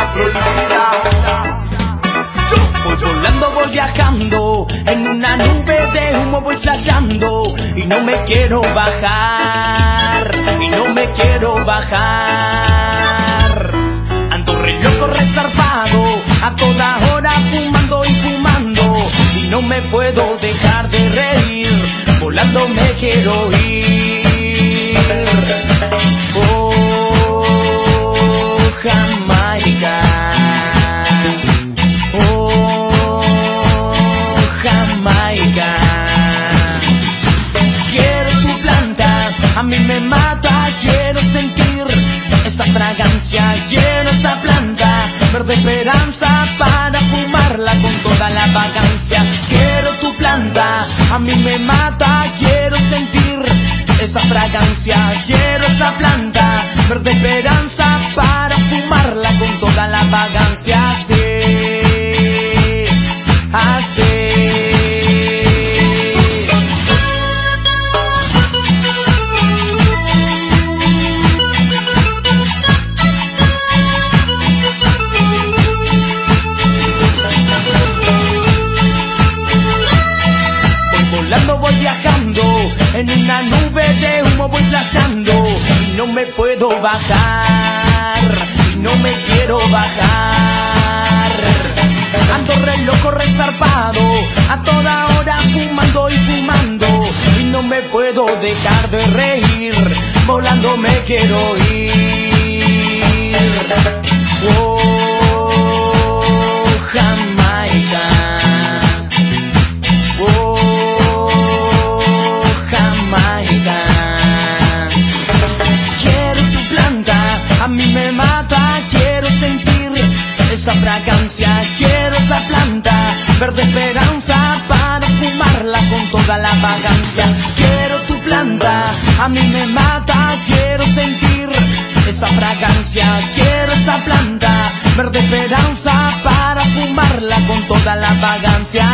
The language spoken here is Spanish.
prohibida. Voy volando, voy viajando, en una nube de humo voy flasheando, y no me quiero bajar, y no me quiero bajar. Ando re loco, resarpado, a toda hora fumando y fumando, y no me puedo dejar de reír, volando me quiero ir. Oh, Jamaica. A mí me mata, quiero sentir esa fragancia, quiero esa planta, verde esperanza para fumarla con toda la vagancia. Quiero tu planta, a mí me mata, quiero sentir esa fragancia, quiero esa planta, verde esperanza para fumarla con toda la vagancia. Así, así. Voy viajando, en una nube de humo voy flasheando, y no me puedo bajar, y no me quiero bajar. Ando re loco, resarpado, a toda hora fumando y fumando, y no me puedo dejar de reír, volando me quiero ir. Oh, Jamaica. A mí me mata, quiero sentir esa fragancia, quiero esa planta, verde esperanza para fumarla con toda la vagancia. Quiero tu planta, a mí me mata, quiero sentir esa fragancia, quiero esa planta, verde esperanza para fumarla con toda la vagancia.